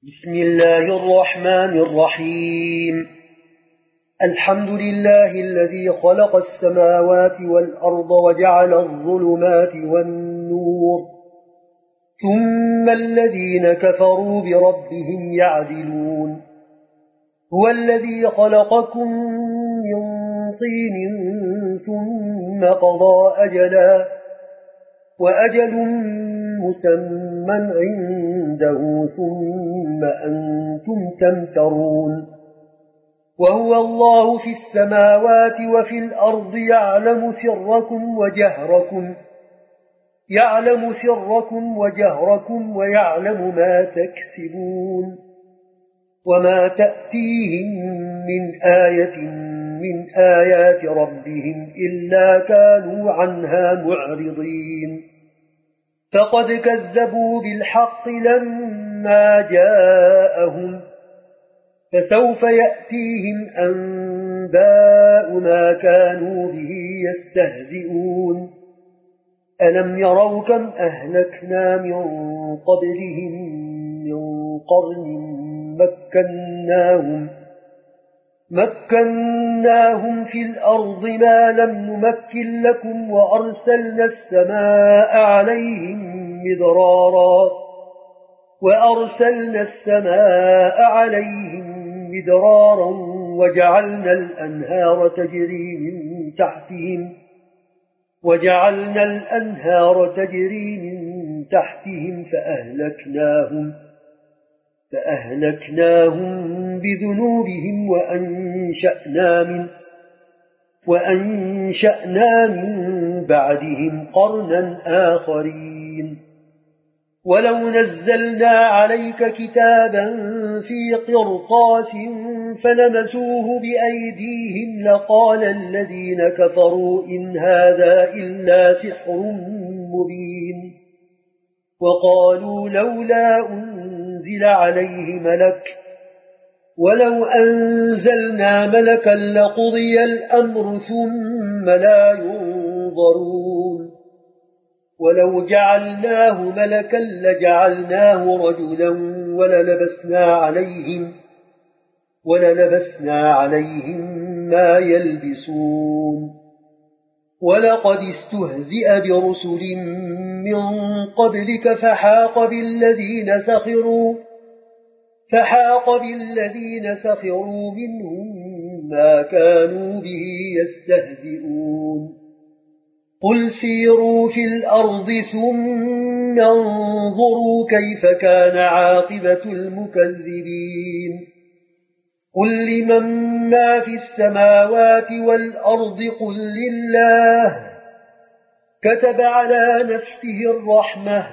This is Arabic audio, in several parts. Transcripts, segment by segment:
بسم الله الرحمن الرحيم. الحمد لله الذي خلق السماوات والأرض وجعل الظلمات والنور، ثم الذين كفروا بربهم يعدلون. هو الذي خلقكم من طين ثم قضى أجلا، وأجل مسمى عنده، ثم أنتم تمترون. وهو الله في السماوات وفي الأرض يعلم سركم وجهركم ويعلم ما تكسبون. وما تأتيهم من آية من آيات ربهم إلا كانوا عنها معرضين. فقد كذبوا بالحق لما جاءهم، فسوف يأتيهم أنباء ما كانوا به يستهزئون. ألم يروا كم أهلكنا من قبلهم من قرن مكناهم في الأرض ما لم نمكن لكم، وأرسلنا السماء عليهم مدرارا وجعلنا الأنهار تجري من تحتهم فأهلكناهم بذنوبهم وأنشأنا من بعدهم قرنا آخرين. ولو نزلنا عليك كتابا في قرطاس فلمسوه بأيديهم لقال الذين كفروا إن هذا إلا سحر مبين. وقالوا لولا أنزل عليه ملك، ولو أنزلنا ملكا لقضي الأمر ثم لا ينظرون. ولو جعلناه ملكا لجعلناه رجلا وللبسنا عليهم ما يلبسون. ولقد استهزئ برسل من قبلك فحاق بالذين سخروا منهم ما كانوا به يستهزئون. قل سيروا في الأرض ثم انظروا كيف كان عاقبة المكذبين. قل لمن ما في السماوات والأرض قل لله. كتب على نفسه الرحمة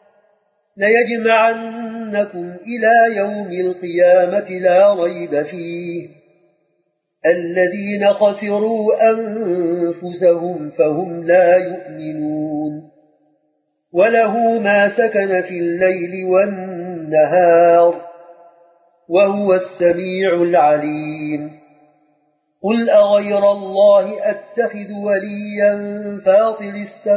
ليجمعنكم إلى يوم القيامة لا ريب فيه. الذين خسروا أنفسهم فهم لا يؤمنون. وله ما سكن في الليل والنهار وهو السميع العليم. قل أغير الله أتخذ وليا فاطر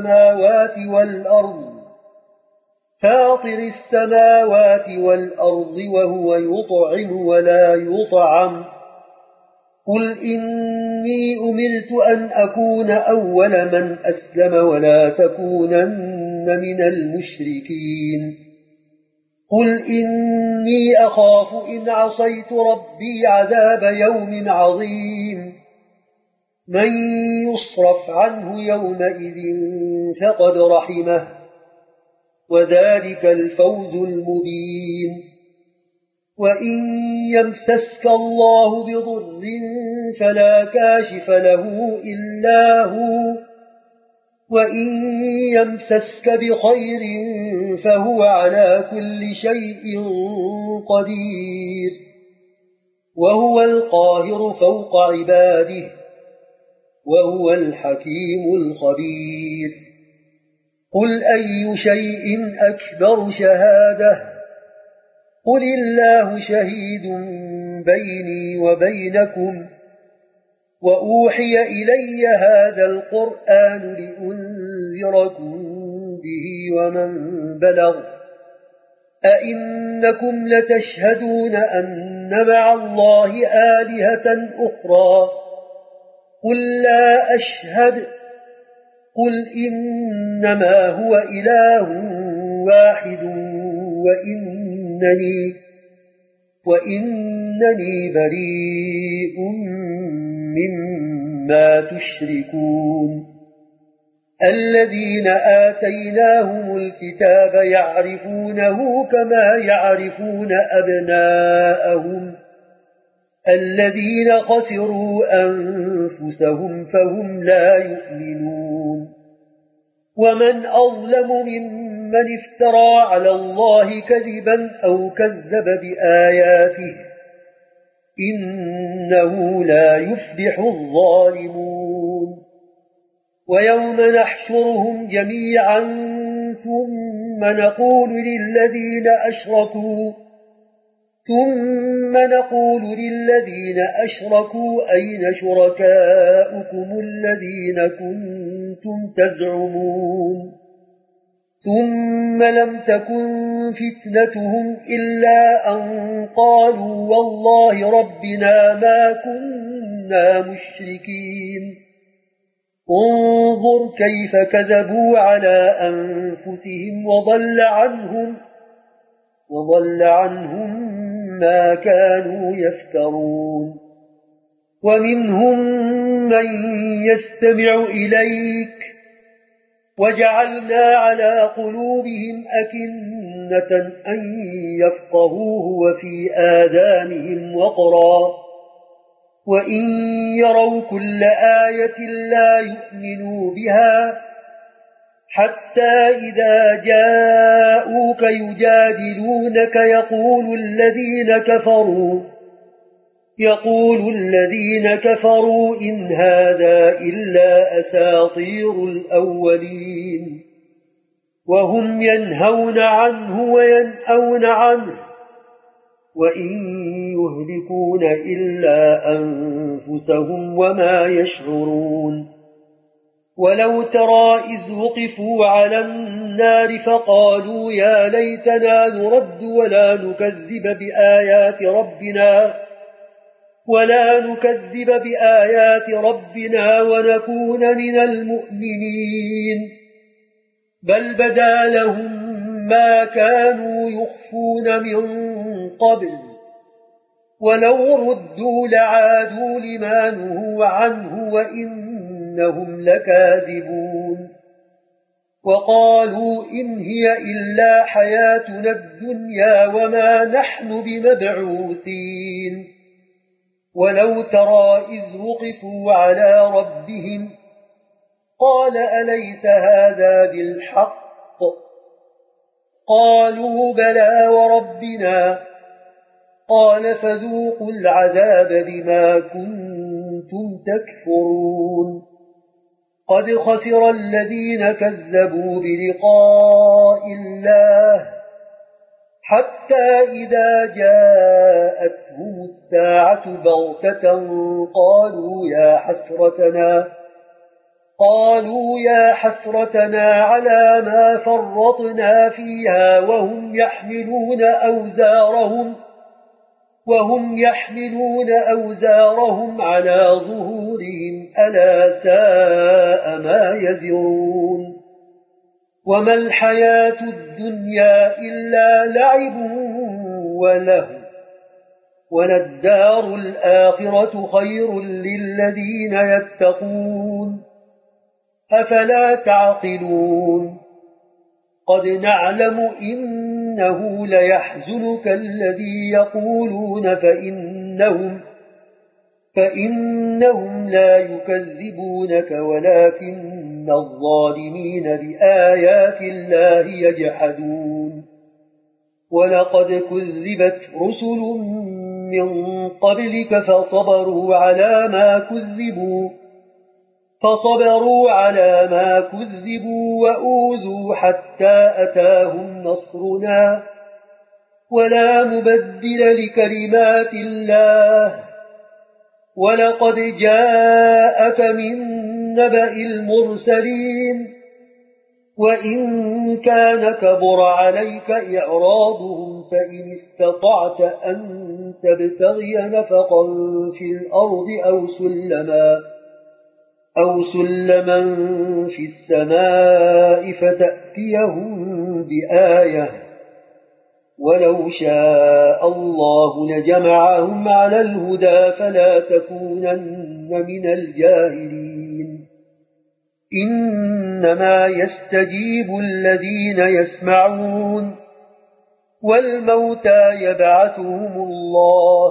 السماوات والأرض وهو يطعم ولا يطعم. قل إني أمرت أن أكون أول من أسلم ولا تكونن من المشركين. قل إني أخاف إن عصيت ربي عذاب يوم عظيم. من يصرف عنه يومئذ فقد رحمه، وذلك الفوز المبين. وإن يمسسك الله بضر فلا كاشف له إلا هو، وإن يمسسك بخير فهو على كل شيء قدير. وهو القاهر فوق عباده وهو الحكيم الخبير. قل أي شيء أكبر شهادة؟ قل الله شهيد بيني وبينكم. وأوحي إلي هذا القرآن لأنذركم به ومن بلغ أئنكم لتشهدون أن مع الله آلهة أخرى قل لا أشهد قل إنما هو إله واحد وإنني بريء مما تشركون الذين آتيناهم الكتاب يعرفونه كما يعرفون أبناءهم الذين خسروا أنفسهم فهم لا يؤمنون ومن أظلم ممن افترى على الله كذبا أو كذب بآياته إنه لا يفلح الظالمون ويوم نحشرهم جميعا ثم نقول للذين أشركوا أين شركاؤكم الذين كنتم تزعمون ثم لم تكن فتنتهم إلا أن قالوا والله ربنا ما كنا مشركين انظر كيف كذبوا على أنفسهم وضل عنهم ما كانوا يفترون ومنهم من يستمع إليك وجعلنا على قلوبهم أكنة أن يفقهوه وفي آذانهم وقرا وإن يروا كل آية لا يؤمنوا بها حتى إذا جاءوك يجادلونك يقول الذين كفروا إن هذا إلا أساطير الأولين وهم ينهون عنه وينأون عنه وإن يهلكون إلا أنفسهم وما يشعرون ولو ترى إذ وقفوا على النار فقالوا يا ليتنا نرد ولا نكذب بآيات ربنا ونكون من المؤمنين بل بدا لهم ما كانوا يخفون من قبل ولو ردوا لعادوا لما نهوا عنه وإنهم لكاذبون وقالوا إن هي إلا حياتنا الدنيا وما نحن بمبعوثين ولو ترى إذ وقفوا على ربهم قال أليس هذا بالحق قالوا بلى وربنا قال فذوقوا العذاب بما كنتم تكفرون قد خسر الذين كذبوا بلقاء الله حتى إذا جاءتهم الساعة بغتة قالوا يا حسرتنا على ما فرطنا فيها وهم يحملون أوزارهم على ظهورهم ألا ساء ما يزرون وما الحياة الدنيا إلا لعب وله وللدار الآخرة خير للذين يتقون أفلا تعقلون قد نعلم إنه ليحزنك الذي يقولون فإنهم لا يكذبونك ولكن الظالمين بآيات الله يجحدون ولقد كذبت رسل من قبلك فصبروا على ما كذبوا وأوذوا حتى أتاهم نصرنا ولا مبدل لكلمات الله ولقد جاءك من نبأ المرسلين وإن كان كبر عليك إعراضهم فإن استطعت أن تبتغي نفقا في الأرض أو سلما في السماء فتأتيهم بآية ولو شاء الله لجمعهم على الهدى فلا تكونن من الجاهلين إنما يستجيب الذين يسمعون والموتى يبعثهم الله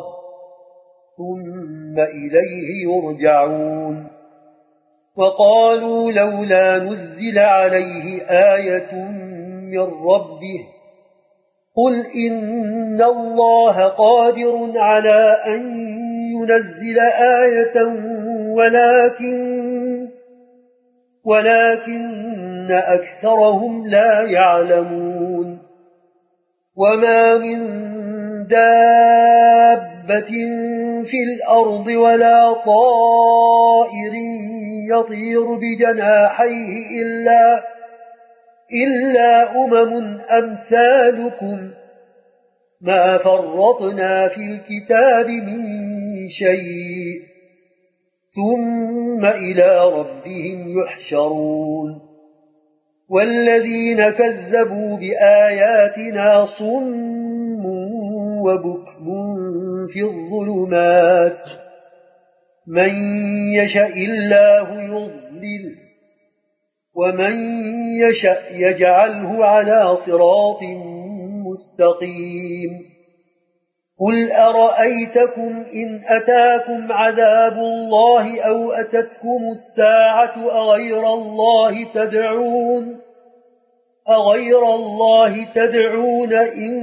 ثم إليه يرجعون وقالوا لولا نزل عليه آية من ربه قل إن الله قادر على أن ينزل آية ولكن أكثرهم لا يعلمون وما من دابة في الأرض ولا طائر يطير بجناحيه إلا أمم أمثالكم ما فرطنا في الكتاب من شيء ثم إلى ربهم يحشرون والذين كذبوا بآياتنا صم وبكم في الظلمات من يشاء الله يضلل ومن يشاء يجعله على صراط مستقيم قل أرأيتكم إن أتاكم عذاب الله أو أتتكم الساعة أغير الله تدعون إن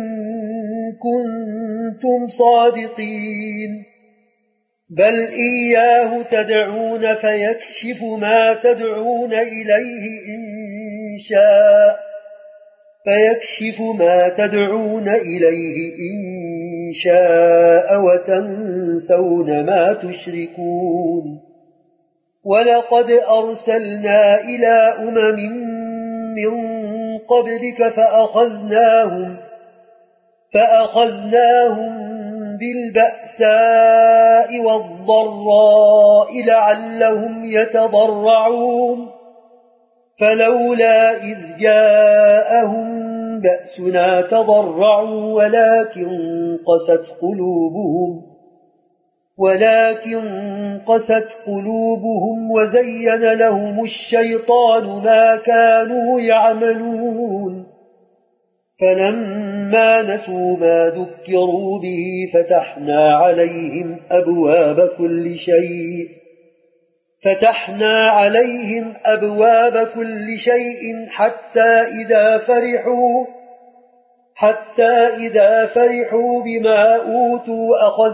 كنتم صادقين بل إياه تدعون فيكشف ما تدعون إليه إن شاء وتنسون ما تشركون ولقد أرسلنا إلى أمم من قبلك فأخذناهم بالبأساء والضراء لعلهم يتضرعون فلولا إذ جاءهم بأسنا تضرعوا ولكن قست قلوبهم وزين لهم الشيطان ما كانوا يعملون فلما نسوا ما ذكروا به فتحنا عليهم أبواب كل شيء حتى إذا فرحوا بما أوتوا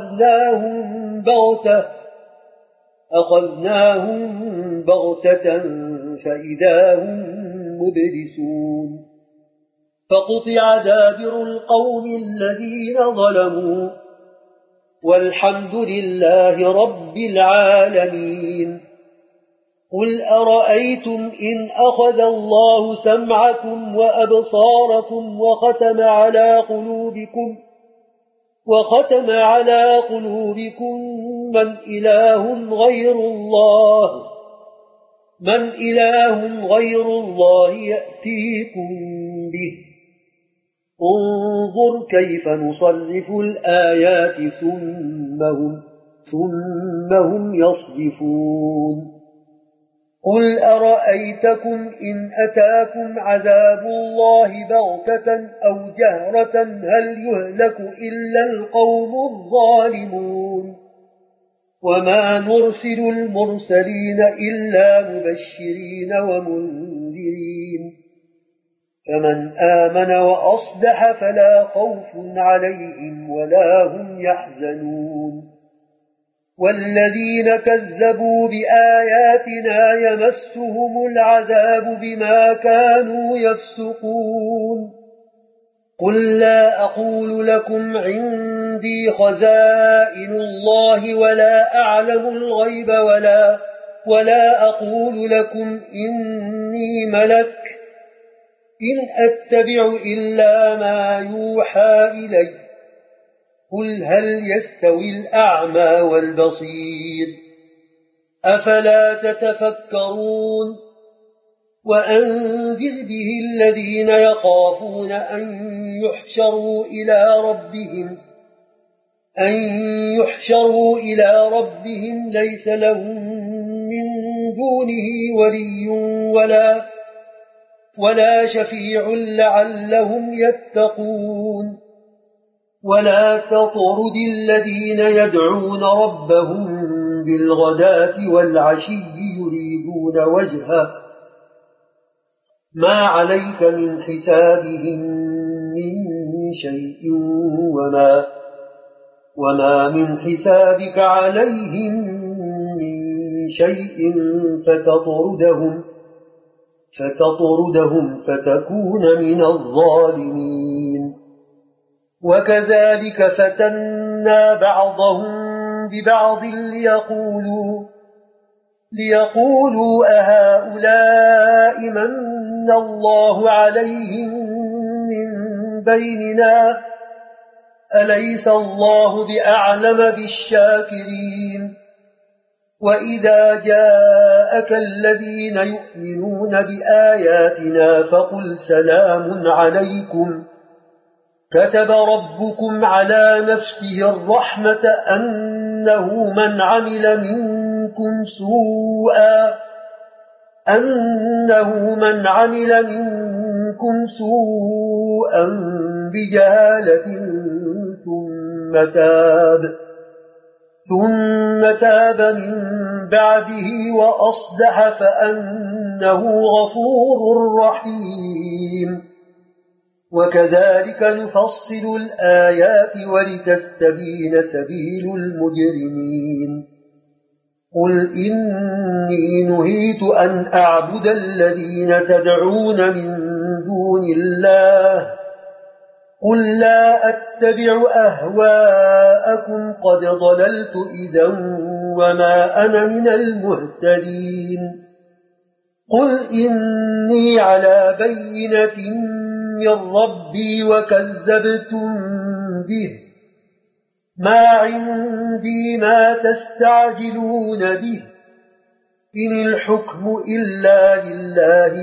أخذناهم بغتة فإذا هم مبلسون فقطع دابر القوم الذين ظلموا والحمد لله رب العالمين قل أرأيتم إن أخذ الله سمعكم وأبصاركم وختم على قلوبكم من إله غير الله يأتيكم به انظر كيف نصرف الآيات ثم هم يصدفون قل أرأيتكم إن أتاكم عذاب الله بغتة أو جهرة هل يهلك إلا القوم الظالمون وما نرسل المرسلين إلا مبشرين ومنذرين فمن آمن وأصلح فلا خوف عليهم ولا هم يحزنون والذين كذبوا بآياتنا يمسهم العذاب بما كانوا يفسقون قل لا أقول لكم عندي خزائن الله ولا أعلم الغيب ولا أقول لكم إني ملك إن أتبع إلا ما يوحى إلي قل هل يستوي الأعمى والبصير أفلا تتفكرون وأنذر به الذين يخافون أن يحشروا إلى ربهم ليس لهم من دونه ولي ولا شفيع لعلهم يتقون ولا تطرد الذين يدعون ربهم بالغداة والعشي يريدون وجهه ما عليك من حسابهم من شيء وما من حسابك عليهم من شيء فتطردهم فتكون من الظالمين وكذلك فتنا بعضهم ببعض ليقولوا أهؤلاء من الله عليهم من بيننا أليس الله بأعلم بالشاكرين وإذا جاءك الذين يؤمنون بآياتنا فقل سلام عليكم كتب ربكم على نفسه الرحمة أنه من عمل منكم سوءا بجهالة ثم تاب من بعده وأصلح فأنه غفور رحيم وكذلك نفصل الآيات ولتستبين سبيل المجرمين قل إني نهيت أن أعبد الذين تدعون من دون الله قل لا أتبع أهواءكم قد ضللت إذا وما أنا من المهتدين قل إني على بينة من ربي وكذبتم به ما عندي ما تستعجلون به إن الحكم إلا لله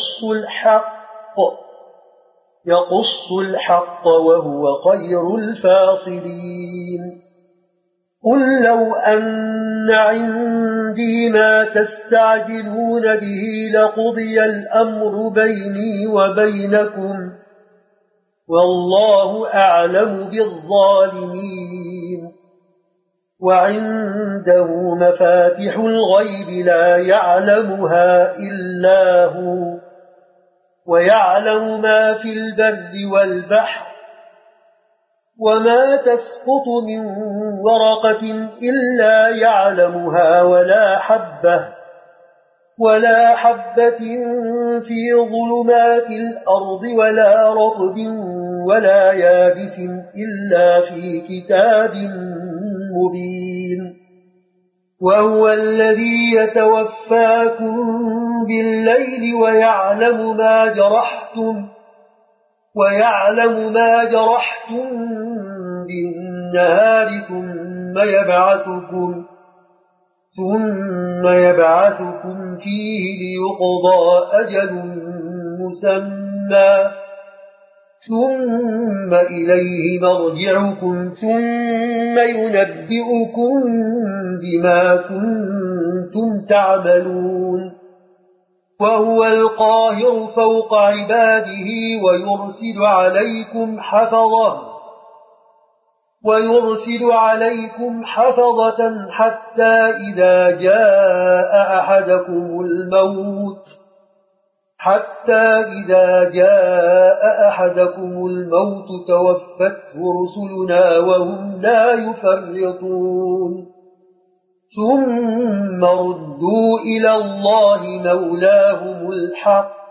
يقص الحق وهو خير الفاصلين قل لو أن عندي ما تستعجلون به لقضي الأمر بيني وبينكم والله أعلم بالظالمين وعنده مفاتح الغيب لا يعلمها إلا هو ويعلم ما في البر والبحر وما تسقط من ورقة إلا يعلمها ولا حبة في ظلمات الأرض ولا رطب ولا يابس إلا في كتاب مبين وهو الذي يتوفاكم بالليل ويعلم ما جرحتم بالنهار ثم يبعثكم فيه ليقضى أجل مسمى ثم إليه مرجعكم ثم ينبئكم بما كنتم تعملون وهو القاهر فوق عباده ويرسل عليكم حفظة حتى إذا جاء أحدكم الموت توفته رسلنا وهم لا يفرطون ثم ردوا إلى الله مولاهم الحق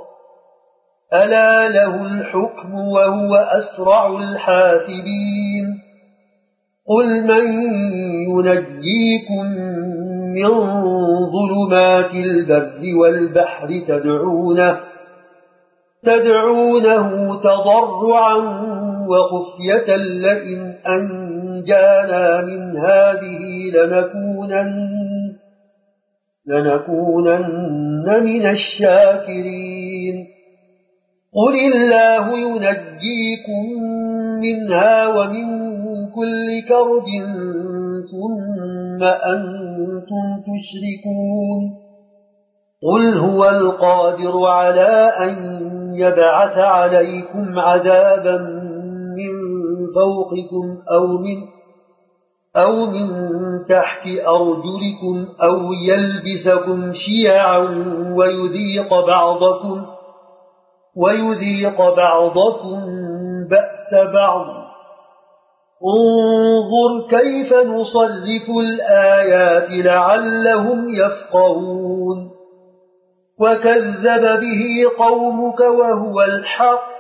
ألا له الحكم وهو أسرع الحاسبين قل من ينجيكم من ظلمات البر والبحر تدعونه تضرعا وخفية لئن أنجانا من هذه لنكونن من الشاكرين قل الله ينجيكم منها ومن كل كرب ثم أنتم تشركون قل هو القادر على أن يبعث عليكم عذابا من فوقكم أو من تحت أرجلكم أو يلبسكم شيعا ويذيق بعضكم بأس بعض انظر كيف نصرف الآيات لعلهم يفقهون وكذب به قومك وهو الحق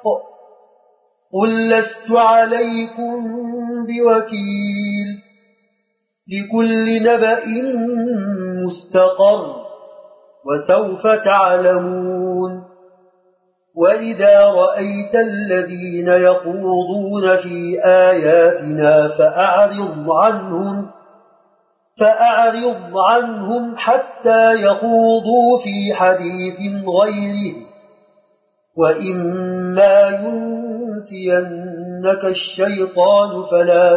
قل لست عليكم بوكيل لكل نبأ مستقر وسوف تعلمون وإذا رأيت الذين يخوضون في آياتنا فأعرض عنهم حتى يخوضوا في حديث غيره وإما ينسينك الشيطان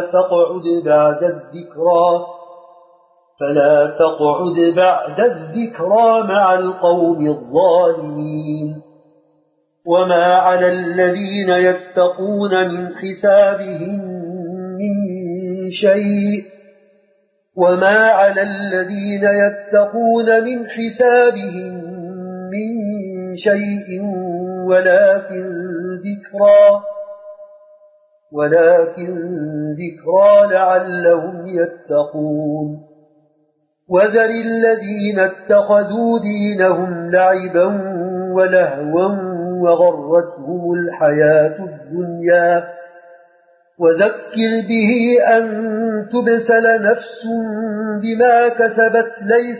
فلا تقعد بعد الذكرى مع القوم الظالمين وما على الذين يتقون من حسابهم من شيء ولكن ذكرى لعلهم يتقون وذر الذين اتخذوا دينهم لعبا ولهوا وغرتهم الحياة الدنيا وذكر به أن تبسل نفس بما كسبت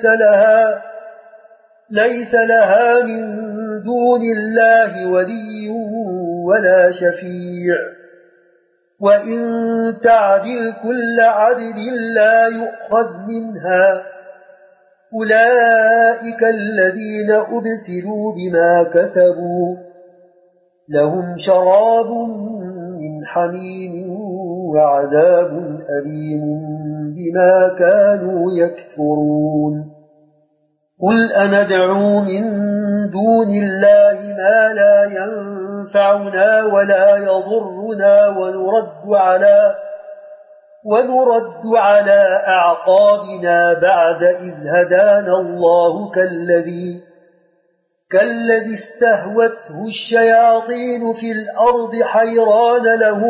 ليس لها من دون الله ولي ولا شفيع وإن تعدل كل عدل لا يؤخذ منها أولئك الذين أبسلوا بما كسبوا لهم شراب من حميم وعذاب أليم بما كانوا يكفرون قل أندعو من دون الله ما لا ينفعنا ولا يضرنا ونرد على أعقابنا بعد إذ هدانا الله كالذي استهوته الشياطين في الأرض حيران له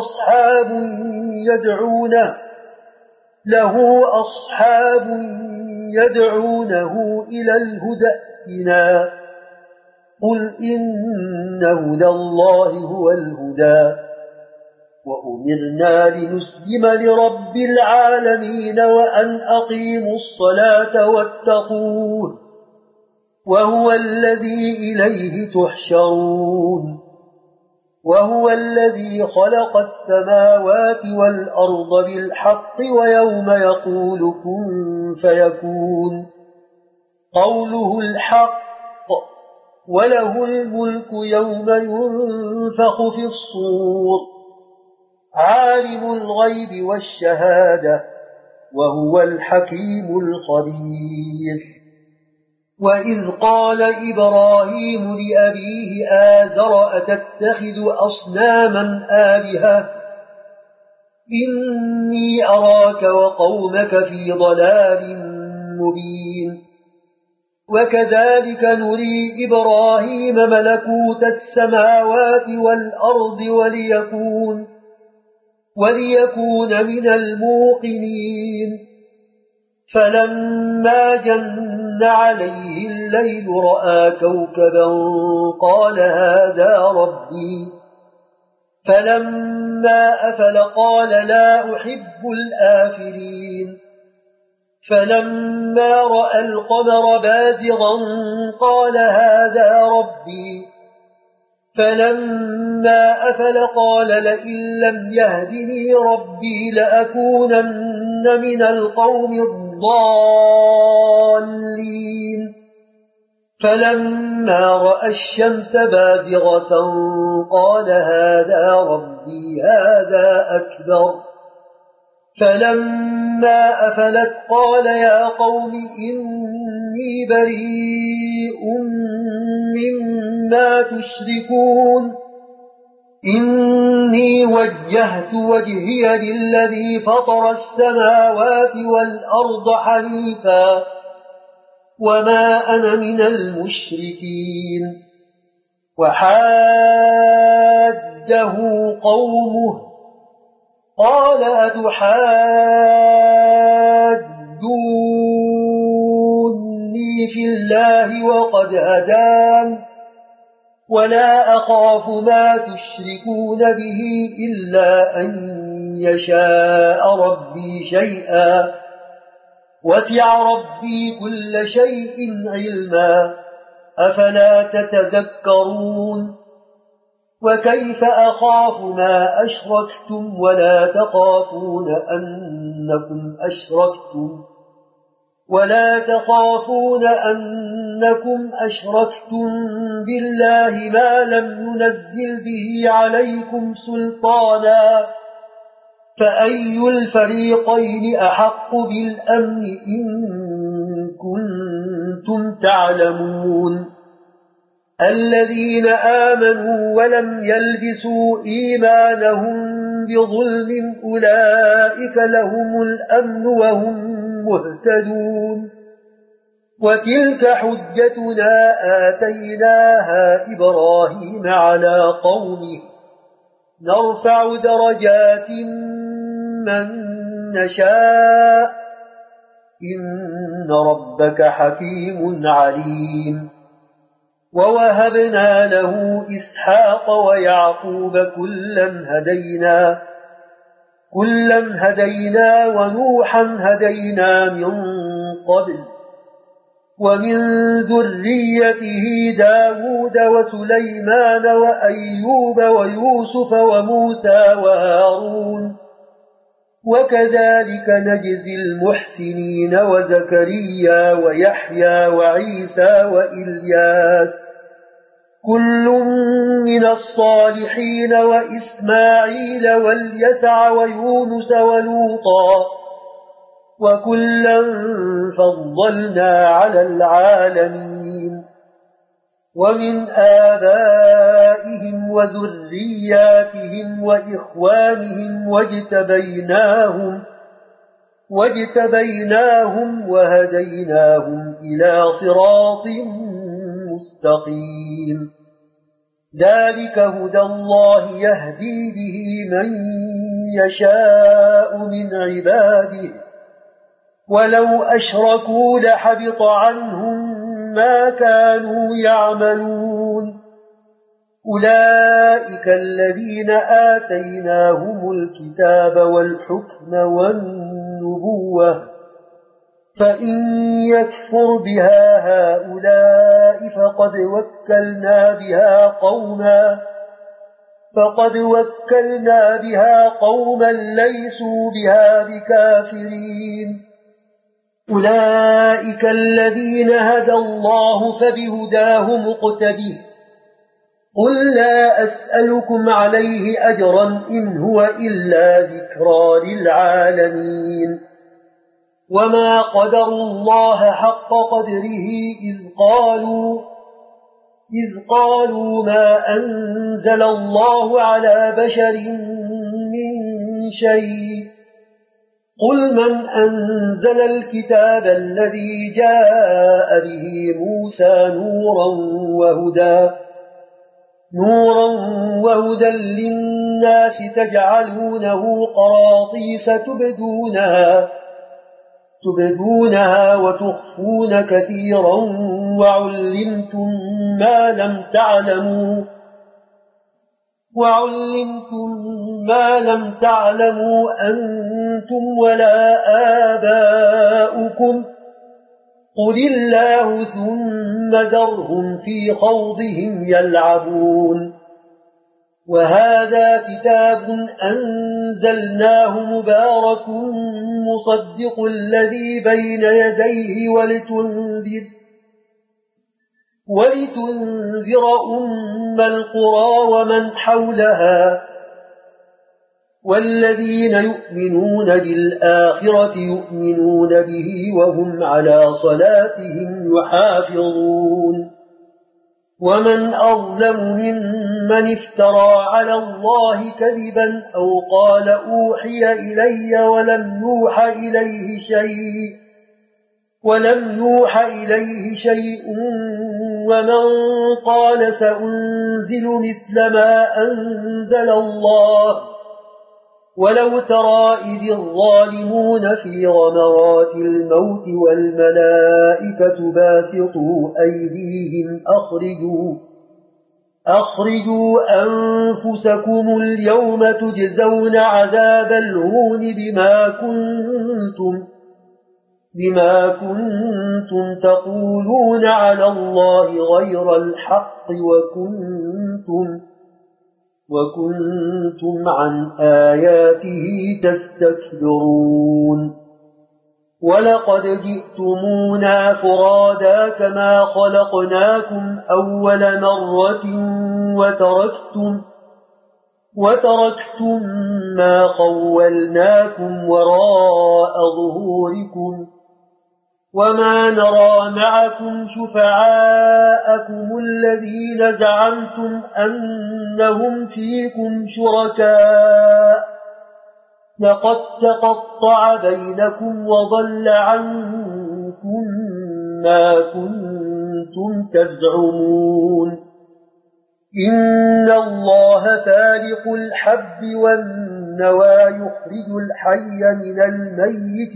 أصحاب يدعونه إلى الهدى ائتنا قل إن هدى الله هو الهدى وأمرنا لنسلم لرب العالمين وأن أقيموا الصلاة واتقوه وهو الذي إليه تحشرون وهو الذي خلق السماوات والأرض بالحق ويوم يقول كن فيكون قوله الحق وله الملك يوم ينفخ في الصور عالم الغيب والشهادة وهو الحكيم الخبير وإذ قال إبراهيم لأبيه آزر أتتخذ أصناما آلهة إني أراك وقومك في ضلال مبين وكذلك نري إبراهيم ملكوت السماوات والأرض وليكون من الموقنين فلما جن عليه الليل رأى كوكبا قال هذا ربي فلما أفل قال لا أحب الآفلين فلما رأى القمر بازغا قال هذا ربي فلما أفل قال لئن لم يهدني ربي لأكونن من القوم الضالين فلما رأى الشمس بازغة قال هذا ربي هذا أكبر فلما أفلت قال يا قوم إني بريء مما تشركون إني وجهت وجهي للذي فطر السماوات والأرض حنيفا وما أنا من المشركين وحاجه قومه قال أتحاجوني في الله وقد هدان ولا أخاف ما تشركون به إلا أن يشاء ربي شيئا وسع ربي كل شيء علما أفلا تتذكرون وكيف أخاف ما أشركتم ولا تخافون أنكم أشركتم بالله ما لم ينزل به عليكم سلطانا فأي الفريقين أحق بالأمن إن كنتم تعلمون الذين آمنوا ولم يلبسوا إيمانهم بظلم أولئك لهم الأمن وهم مهتدون وتلك حجتنا آتيناها إبراهيم على قومه نرفع درجات من نشاء إن ربك حكيم عليم ووهبنا له إسحاق ويعقوب كلا هدينا ونوحا هدينا من قبل ومن ذريته داود وسليمان وأيوب ويوسف وموسى وهارون وكذلك نجزي المحسنين وزكريا ويحيى وعيسى وإلياس كل من الصالحين وإسماعيل واليسع ويونس ولوطا وكلا فضلنا على العالمين ومن آبائهم وذرياتهم وإخوانهم واجتبيناهم وهديناهم إلى صراط مستقيم ذلك هدى الله يهدي به من يشاء من عباده ولو أشركوا لحبط عنهم ما كانوا يعملون أولئك الذين آتيناهم الكتاب والحكم والنبوة فإن يكفر بها هؤلاء فقد وكلنا بها قوما ليسوا بها بكافرين أولئك الذين هدى الله فبهداه مقتده قل لا أسألكم عليه أجرا إن هو إلا ذكرى للعالمين وما قدروا الله حق قدره إذ قالوا ما أنزل الله على بشر من شيء قل من أنزل الكتاب الذي جاء به موسى نورا وهدى للناس تجعلونه قراطيس تبدونها وتخفون كثيرا وعلمتم ما لم تعلموا أنتم ولا آباؤكم قل الله ثم ذرهم في خوضهم يلعبون وهذا كتاب أنزلناه مبارك مصدق الذي بين يديه ولتنذر أم القرى ومن حولها والذين يؤمنون بالآخرة يؤمنون به وهم على صلاتهم يحافظون ومن أظلم ممن افترى على الله كذبا أو قال أوحي إلي ولم يوحى إليه شيء ومن قال سأنزل مثل ما أنزل الله ولو ترى إذ الظالمون في غمرات الموت والملائكة باسطوا أيديهم أخرجوا أنفسكم اليوم تجزون عذاب الهون بما كنتم تقولون على الله غير الحق وكنتم عن آياته تستكبرون ولقد جئتمونا فرادا كما خلقناكم أول مرة وتركتم ما خولناكم وراء ظهوركم وما نرى معكم شفعاءكم الذين زعمتم أنهم فيكم شركاء لقد تقطع بينكم وضل عنكم ما كنتم تزعمون إن الله فالق الحب والنوى يخرج الحي من الميت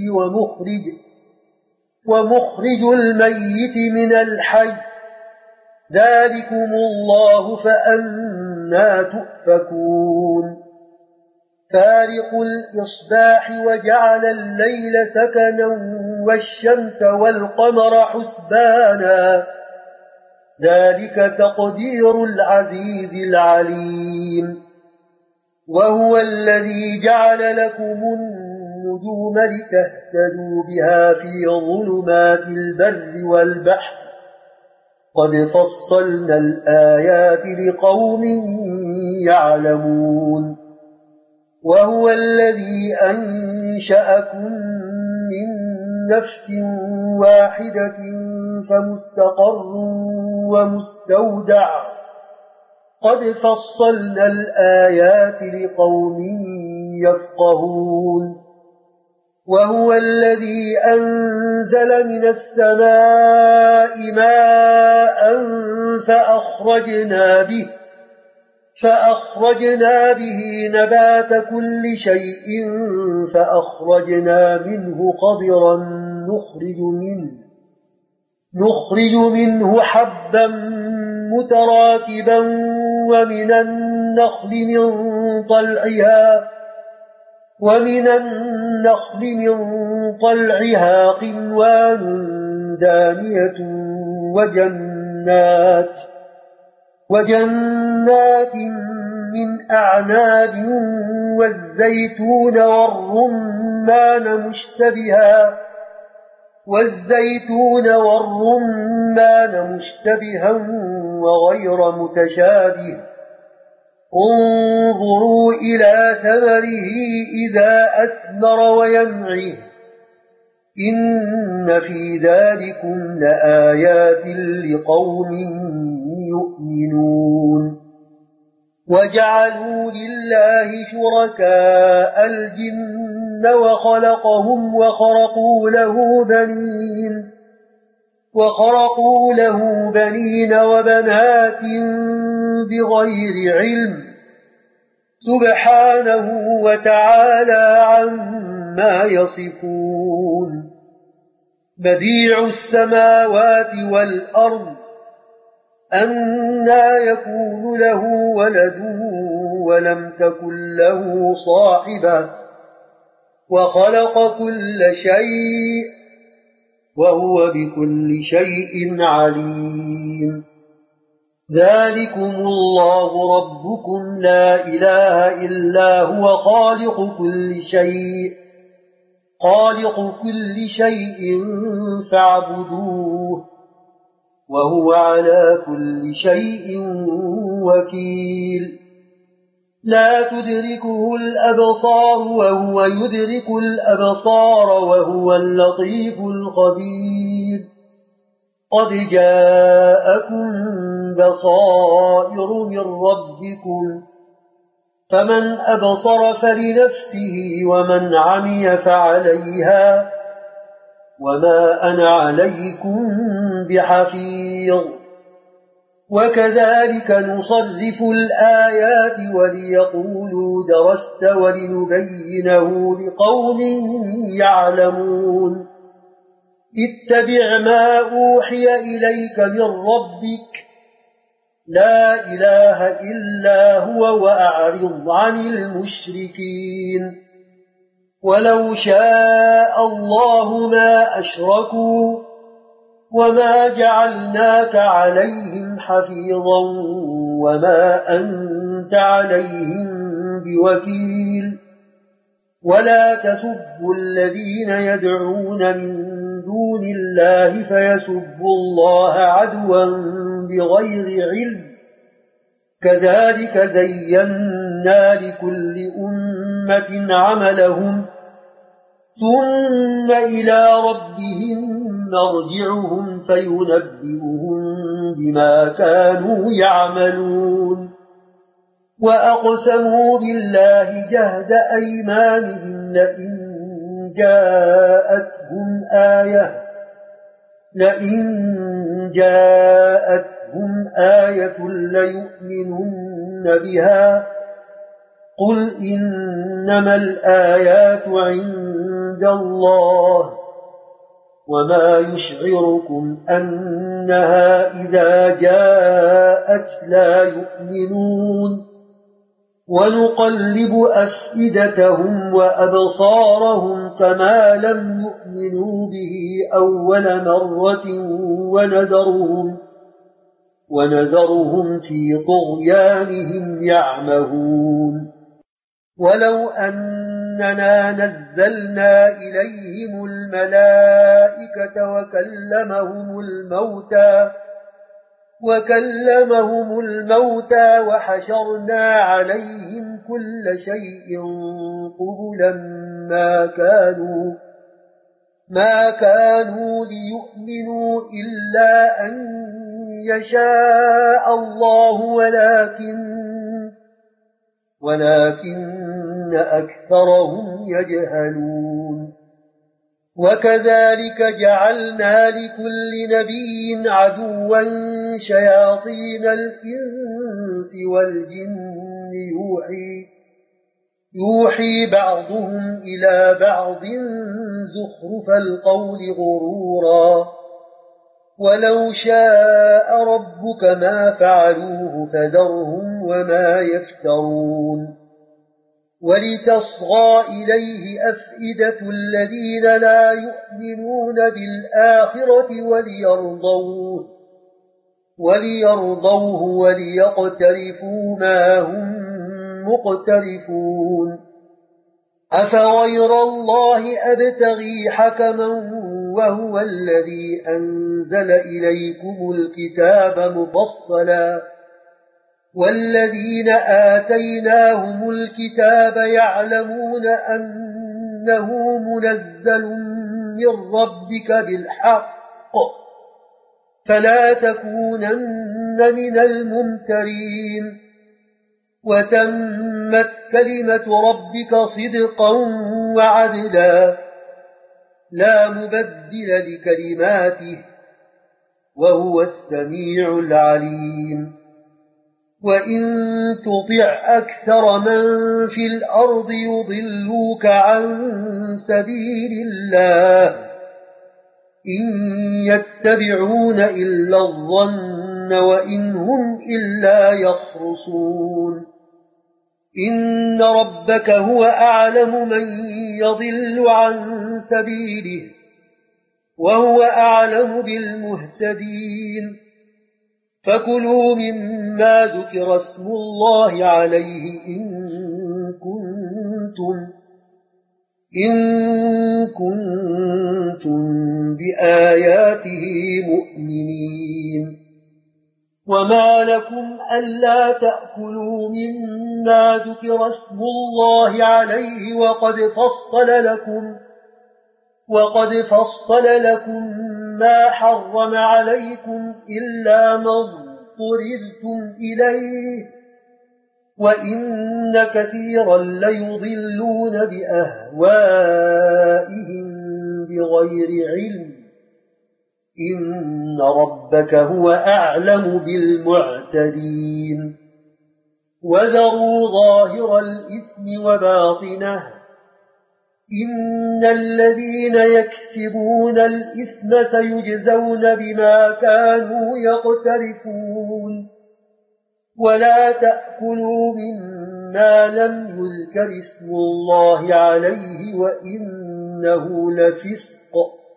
ومخرج الميت من الحي ذلكم الله فأنى تؤفكون فارق الإصباح وجعل الليل سكنا والشمس والقمر حسبانا ذلك تقدير العزيز العليم وهو الذي جعل لكم النجوم لتهتدوا بها في ظلمات البر والبحر قد فصلنا الآيات لقوم يعلمون وهو الذي أنشأكم من نفس واحدة فمستقر ومستودع قد فصلنا الآيات لقوم يفقهون وهو الذي أنزل من السماء ماء فأخرجنا به نبات كل شيء فأخرجنا منه قضرا نخرج منه حبا متراكبا ومن النخل من طلعها قنوان دانية وجنات من أعناب والزيتون والرمان مشتبها وغير متشابه انظروا إلى ثمره إذا أثمر وينعه إن في ذلكم لآيات لقوم يؤمنون وجعلوا لله شركاء الجن وخلقهم وخرقوا له بنين وبنات بغير علم سبحانه وتعالى عما يصفون بديع السماوات والأرض أنى يكون له ولد ولم تكن له صاحبة وخلق كل شيء وهو بكل شيء عليم ذلكم الله ربكم لا إله إلا هو خالق كل شيء فاعبدوه وهو على كل شيء وكيل لا تدركه الأبصار وهو يدرك الأبصار وهو اللطيف الخبير قد جاءكم بصائر من ربكم فمن أبصر فلنفسه ومن عمي فعليها وما أنا عليكم بحفيظ وكذلك نصرف الآيات وليقولوا درست ولنبينه لقوم يعلمون اتبع ما أوحي إليك من ربك لا إله إلا هو وأعرض عن المشركين ولو شاء الله ما أشركوا وما جعلناك عليهم حفيظا وما أنت عليهم بوكيل ولا تسبوا الذين يدعون من دون الله فيسبوا الله عدوا بغير علم كذلك زينا لكل أمة عملهم ثم إلى ربهم مرجعهم فينبئهم بما كانوا يعملون وأقسموا بالله جهد أيمانهم لئن جاءتهم آية ليؤمنن بها قل إنما الآيات عند الله وما يشعركم أنها إذا جاءت لا يؤمنون ونقلب أفئدتهم وأبصارهم كما لم يؤمنوا به أول مرة ونذرهم في طغيانهم يعمهون ولو أننا نزلنا إليهم الملائكة وكلمهم الموتى وحشرنا عليهم كل شيء قبلا ما كانوا ليؤمنوا إلا أن يشاء الله ولكن أكثرهم يجهلون وكذلك جعلنا لكل نبي عدوا شياطين الإنس والجن يوحي بعضهم إلى بعض زخرف القول غرورا ولو شاء ربك ما فعلوه فذرهم وما يفترون ولتصغى إليه أفئدة الذين لا يؤمنون بالآخرة وليرضوه وليقترفوا ما هم مقترفون أفغير الله أبتغي حكما وهو الذي أنزل إليكم الكتاب مفصلا والذين آتيناهم الكتاب يعلمون أنه منزل من ربك بالحق فلا تكونن من الممترين وتمت كلمة ربك صدقا وعدلا لا مبدل لكلماته وهو السميع العليم وإن تطع أكثر من في الأرض يضلوك عن سبيل الله إن يتبعون إلا الظن وإن هم إلا يخرصون إن ربك هو أعلم من يضل عن سبيله وهو أعلم بالمهتدين فكلوا مما ذكر اسم الله عليه إن كنتم بآياته مؤمنين وما لكم ألا تأكلوا مما ذكر اسم الله عليه وقد فصل لكم ما حرم عليكم إلا ما اضطررتم إليه وإن كثيرا ليضلون بأهوائهم بغير علم إن ربك هو أعلم بالمعتدين وذروا ظاهر الإثم وباطنه إن الذين يكسبون الإثم سيجزون بما كانوا يقترفون ولا تأكلوا مما لم يذكر اسم الله عليه وإنه لفسق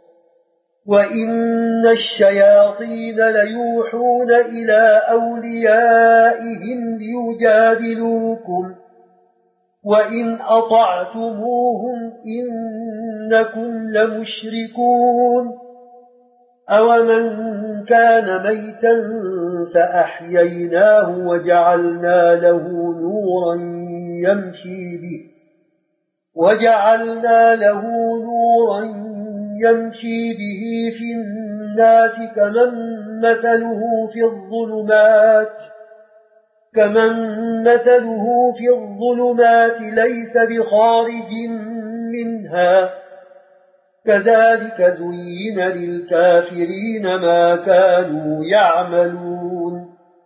وإن الشياطين ليوحون إلى أوليائهم ليجادلوكم وإن أطعتموهم إنكم لمشركون أومن كان ميتا فأحييناه وجعلنا له نورا يمشي به في الناس كمن مثله في الظلمات ليس بخارج منها كذلك زين للكافرين ما كانوا يعملون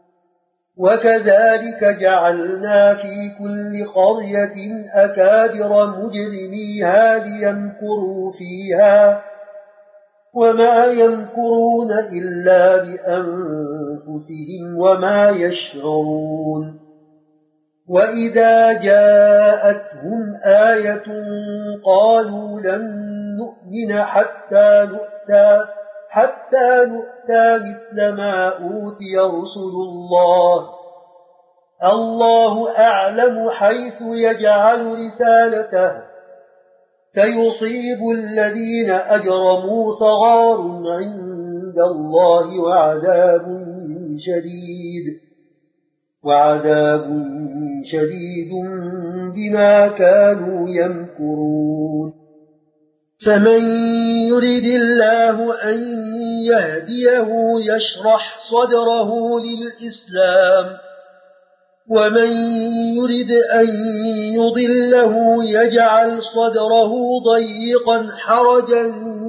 وكذلك جعلنا في كل قرية أكابر مجرميها ليمكروا فيها وما يمكرون إلا بأنفسهم وما يشعرون وإذا جاءتهم آية قالوا لن نؤمن حتى نؤتى مثل ما أوتي رسل الله أعلم حيث يجعل رسالته سيصيب الذين أجرموا صغار عند الله وعذاب شديد بما كانوا يمكرون فمن يرد الله أن يهديه يشرح صدره للإسلام ومن يرد أن يضله يجعل صدره ضيقا حرجا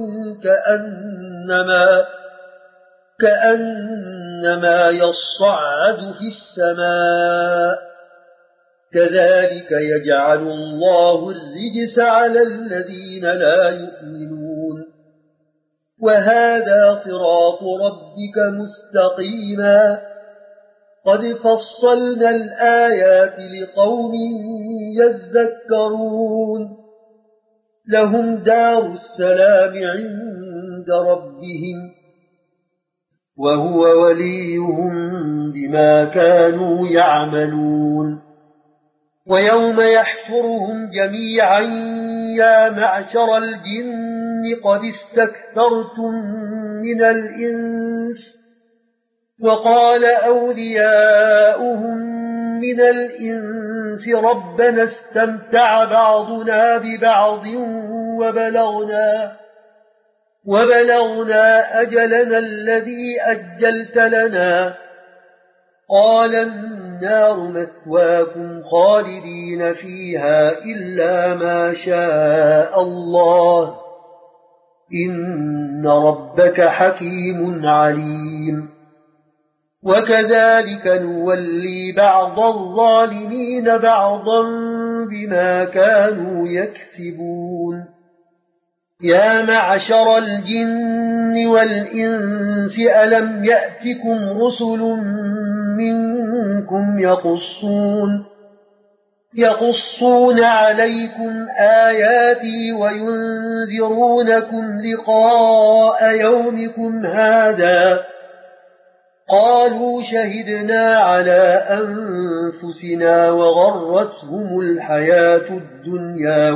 كأنما يصعد في السماء كذلك يجعل الله الرجس على الذين لا يؤمنون وهذا صراط ربك مستقيما قد فصلنا الآيات لقوم يذكرون لهم دار السلام عند ربهم وهو وليهم بما كانوا يعملون ويوم يحشرهم جميعا يا معشر الجن قد استكثرتم من الإنس وقال أولياؤهم من الإنس ربنا استمتع بعضنا ببعض وبلغنا أجلنا الذي أجلت لنا قال النار مثواكم خالدين فيها إلا ما شاء الله إن ربك حكيم عليم وكذلك نولي بعض الظالمين بعضا بما كانوا يكسبون يا معشر الجن والإنس ألم يأتكم رسل منكم يقصون عليكم آياتي وينذرونكم لقاء يومكم هذا قالوا شهدنا على أنفسنا وغرتهم الحياة الدنيا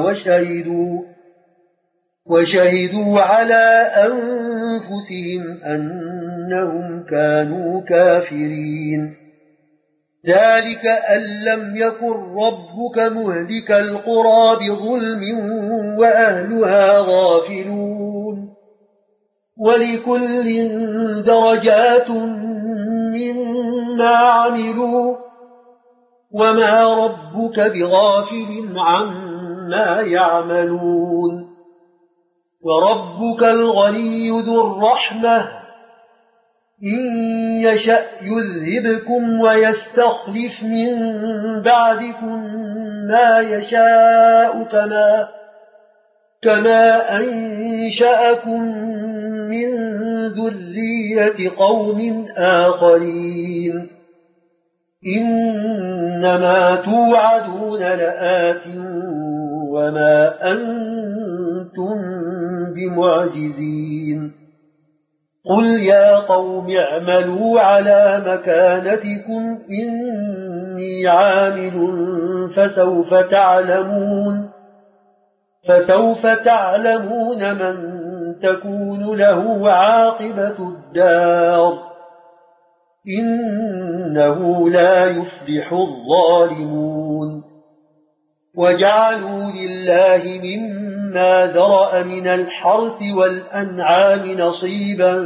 وشهدوا على أنفسهم أنهم كانوا كافرين ذلك أن لم يكن ربك مهلك القرى بظلم وأهلها غافلون ولكل درجات مما عملوا وما ربك بغافل عما يعملون وربك الغني ذو الرحمة إن يشأ يذهبكم ويستخلف من بعدكم ما يشاء كما أنشأكم من ذرية قوم آخرين إنما توعدون لآت وما أنتم بمعجزين قل يا قوم اعملوا على مكانتكم إني عامل فسوف تعلمون من تكون له عاقبة الدار إنه لا يفلح الظالمون وجعلوا لله مما ذرأ من الحرث والأنعام نصيبا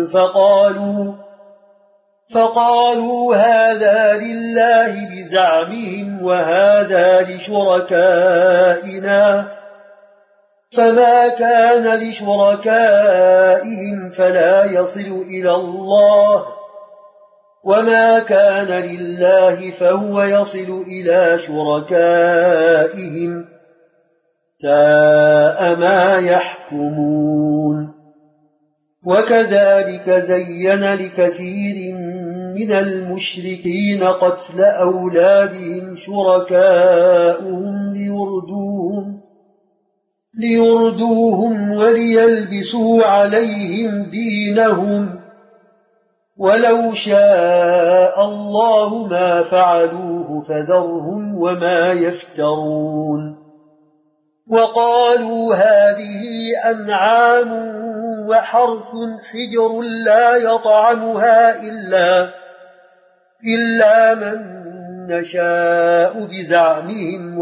فقالوا هذا لله بزعمهم وهذا لشركائنا فما كان لشركائهم فلا يصل إلى الله وما كان لله فهو يصل إلى شركائهم ساء ما يحكمون وكذلك زين لكثير من المشركين قتل أولادهم شركاؤهم ليردوهم وليلبسوا عليهم دينهم ولو شاء الله ما فعلوه فذرهم وما يفترون وقالوا هذه أنعام وحرث حجر لا يطعمها إلا من نشاء بزعمهم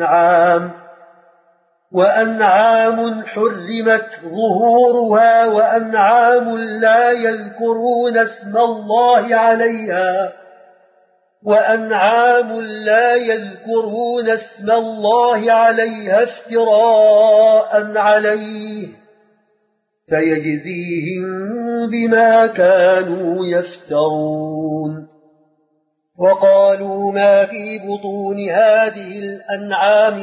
وأنعام حرمت ظهورها وأنعام لا يذكرون اسم الله عليها افتراء عليه سيجزيهم بما كانوا يفترون وقالوا ما في بطون هذه الأنعام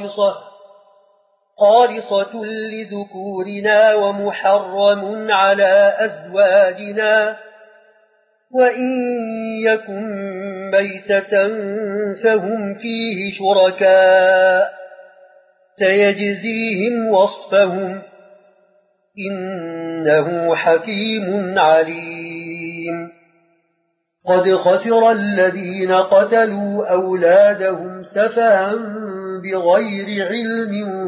خالصة لذكورنا ومحرم على أزواجنا وإن يكن ميتة فهم فيه شركاء سيجزيهم وصفهم إنه حكيم عليم قد خسر الذين قتلوا أولادهم سفها بغير علم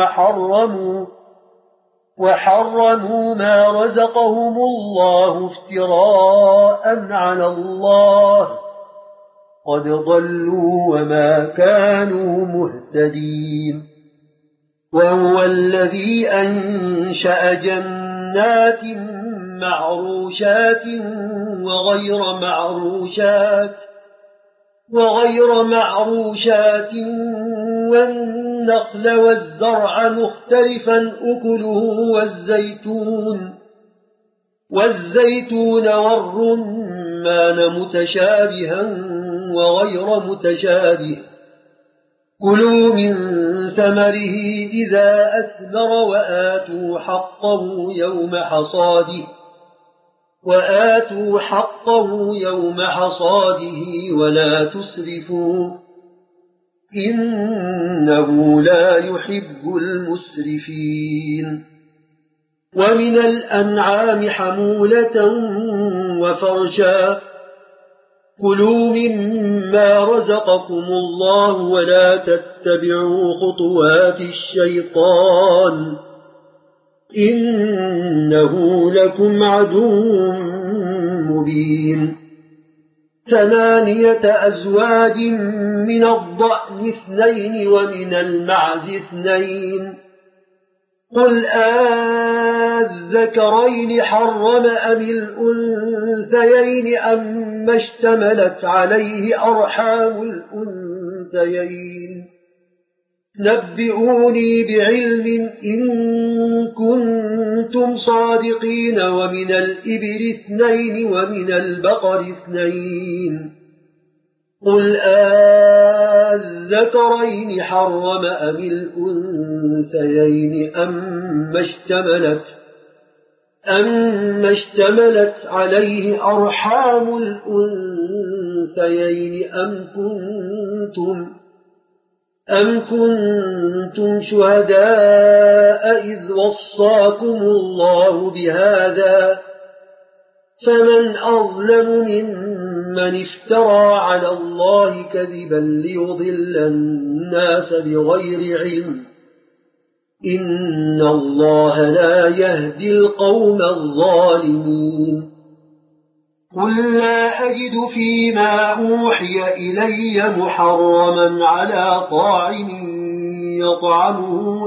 وحرموا ما رزقهم الله افتراء على الله قد ضلوا وما كانوا مهتدين وهو الذي أنشأ جنات معروشات وغير معروشات والنخل والزرع مختلفا أكله والزيتون والرمان متشابها وغير متشابه كلوا من ثمره إذا أثمر وآتوا حقه يوم حصاده ولا تسرفوا إنه لا يحب المسرفين ومن الأنعام حمولة وفرشا كلوا مما رزقكم الله ولا تتبعوا خطوات الشيطان إنه لكم عدو مبين 8 أزواج من الضأن 2 ومن المعز 2 قل الذكرين حرم أم الأنثيين أما اشتملت عليه أرحام الأنثيين نبئوني بعلم إن كنتم صادقين ومن الإبل 2 ومن البقر 2 قل الذكرين حرم أم الأنثيين أما اشتملت عليه أرحام الأنثيين أم كنتم شهداء إذ وصاكم الله بهذا فمن أظلم ممن افترى على الله كذبا ليضل الناس بغير علم إن الله لا يهدي القوم الظالمين قل لا أجد فيما أوحي إلي محرما على طاعم يطعمه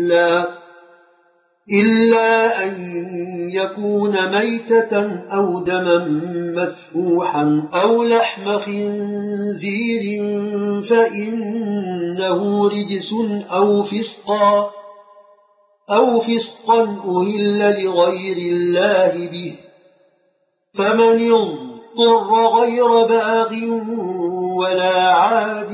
إلا أن يكون ميتة أو دما مسفوحا أو لحم خنزير فإنه رجس أو فسقا أهل لغير الله به فمن اضطر غير باغ ولا عاد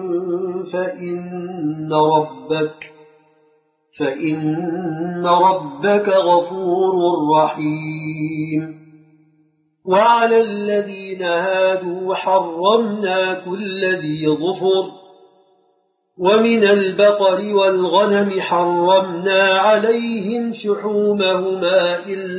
فإن ربك غفور رحيم وعلى الذين هادوا حرمنا كل ذي ظفر ومن البقر والغنم حرمنا عليهم شحومهما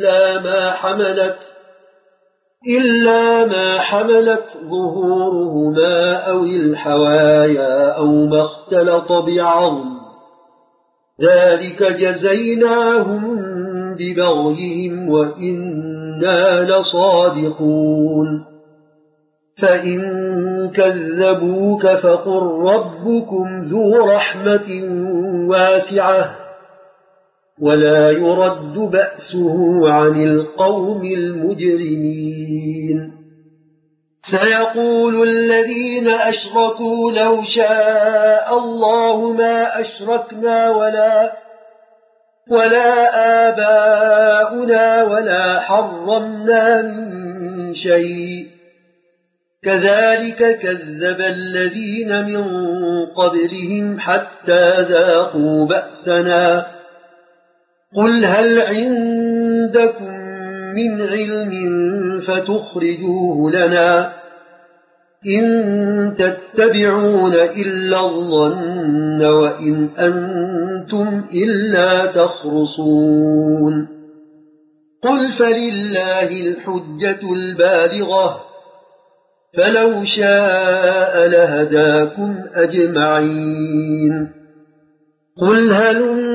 إلا ما حملت ظهورهما أو الحوايا أو ما اختلط بعظم ذلك جزيناهم ببغيهم وإنا لصادقون فإن كذبوك فقل ربكم ذو رحمة واسعة ولا يرد بأسه عن القوم المجرمين سيقول الذين أشركوا لو شاء الله ما أشركنا ولا آباؤنا ولا حرمنا من شيء كذلك كذب الذين من قبلهم حتى ذاقوا بأسنا قل هل عندكم من علم فتخرجوه لنا إن تتبعون إلا الظن وإن أنتم إلا تخرصون قل فلله الحجة البالغة فلو شاء لهداكم أجمعين قل هلم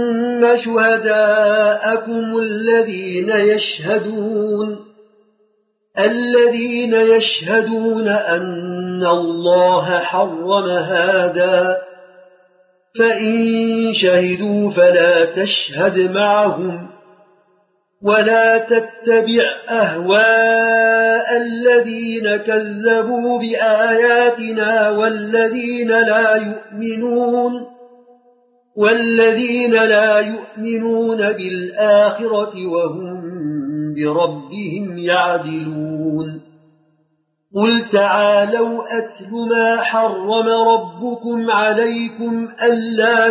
شهداءكم الذين يشهدون أن الله حرم هذا فإن شهدوا فلا تشهد معهم ولا تتبع أهواء الذين كذبوا بآياتنا والذين لا يؤمنون بالآخرة وهم بربهم يعدلون قل تعالوا أتل ما حرم ربكم عليكم ألا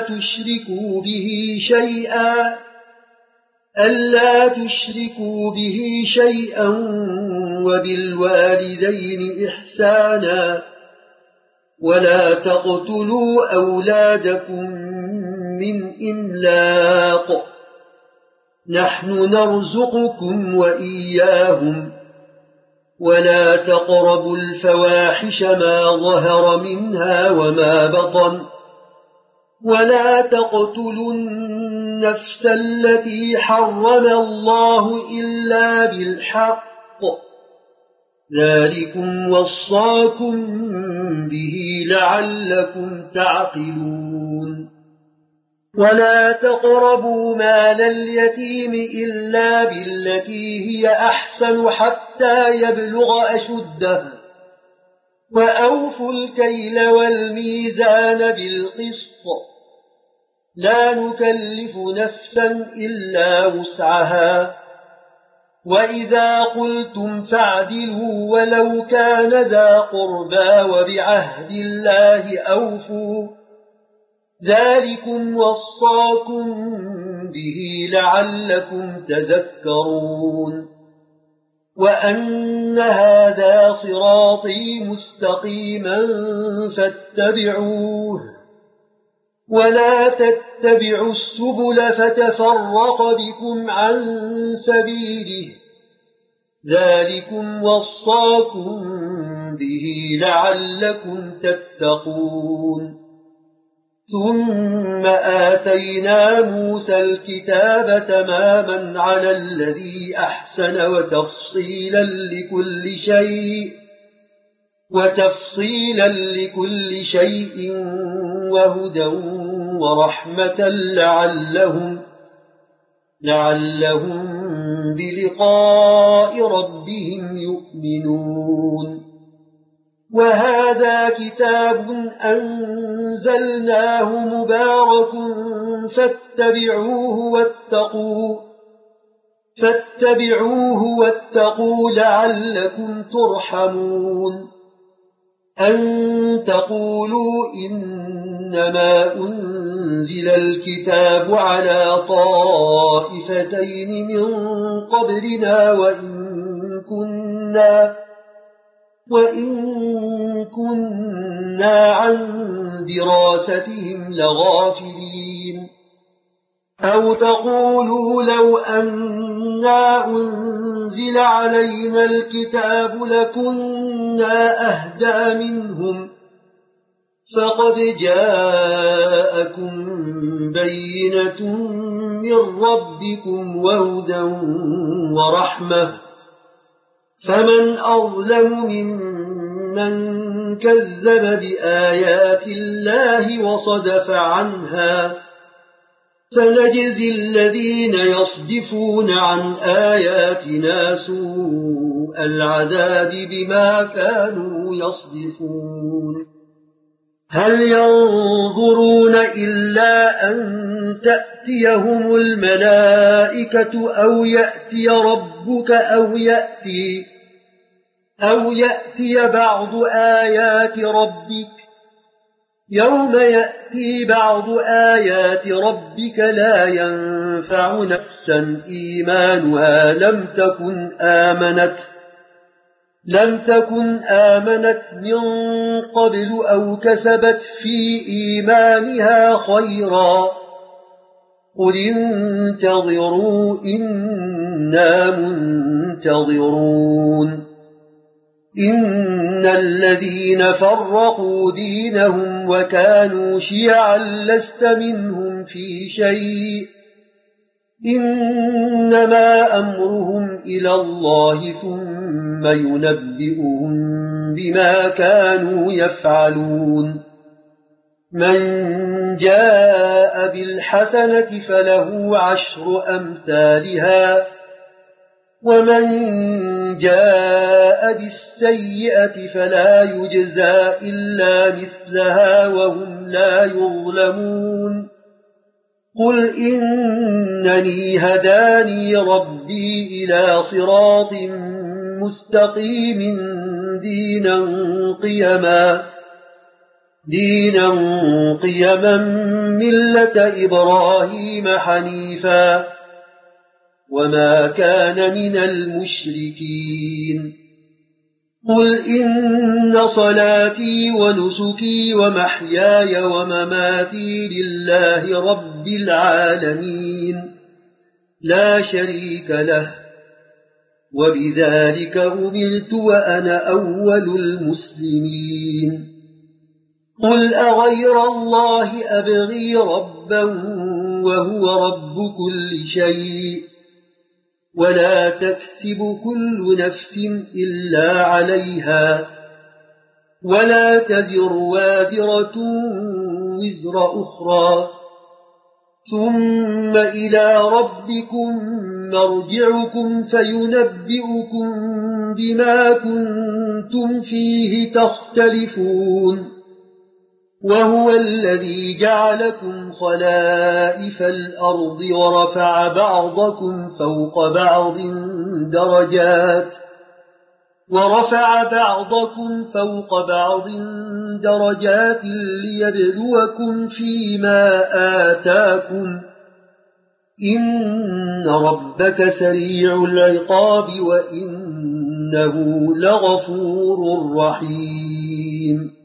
تشركوا به شيئا وبالوالدين إحسانا ولا تقتلوا أولادكم من إملاق نحن نرزقكم وإياهم ولا تقربوا الفواحش ما ظهر منها وما بطن ولا تقتلوا النفس التي حرم الله إلا بالحق ذلكم وصاكم به لعلكم تعقلون ولا تقربوا مال اليتيم إلا بالتي هي أحسن حتى يبلغ أشده وأوفوا الكيل والميزان بالقسط لا نكلف نفسا إلا وسعها وإذا قلتم فاعدلوا ولو كان ذا قربى وبعهد الله أوفوا ذلكم وصاكم به لعلكم تذكرون وأن هذا صراطي مستقيما فاتبعوه ولا تتبعوا السبل فتفرق بكم عن سبيله ذلكم وصاكم به لعلكم تتقون ثم آتينا موسى الكتاب تماما على الذي أحسن وتفصيلا لكل شيء وهدى ورحمة لعلهم بلقاء ربهم يؤمنون وهذا كتاب أنزلناه مبارك فاتبعوه واتقوا لعلكم ترحمون أن تقولوا إنما أنزل الكتاب على طائفتين من قبلنا وإن كنا عن دراستهم لغافلين أو تقولوا لو أنا أنزل علينا الكتاب لكنا أهدى منهم فقد جاءكم بينة من ربكم وهدى ورحمة فمن أظلم ممن كذب بآيات الله وصدف عنها سنجزي الذين يصدفون عن آياتنا سوء العذاب بما كانوا يصدفون هل ينظرون إلا أن تأتيهم الملائكة أو يأتي ربك أو يأتي بعض آيات ربك يوم يأتي بعض آيات ربك لا ينفع نفسا إيمانها لم تكن آمنت من قبل أو كسبت في إيمانها خيرا قل انتظروا إنا منتظرون إن الذين فرقوا دينهم وكانوا شيعا لست منهم في شيء إنما أمرهم إلى الله ثم ينبئهم بما كانوا يفعلون من جاء بالحسنة فله 10 أمثالها ومن جاء بالسيئة فلا يجزى إلا مثلها وهم لا يظلمون قل إنني هداني ربي إلى صراط مستقيم دينا قيما ملة إبراهيم حنيفا وما كان من المشركين قل إن صلاتي ونسكي ومحياي ومماتي لله رب العالمين لا شريك له وبذلك أمرت وأنا أول المسلمين قل أغير الله أبغي ربا وهو رب كل شيء ولا تكسب كل نفس إلا عليها ولا تزر وازرة وزر أخرى ثم إلى ربكم مرجعكم فينبئكم بما كنتم فيه تختلفون وهو الذي جعلكم خلائف الأرض ورفع بعضكم فوق بعض درجات ليبلوكم فيما آتاكم إن ربك سريع العقاب وإنه لغفور رحيم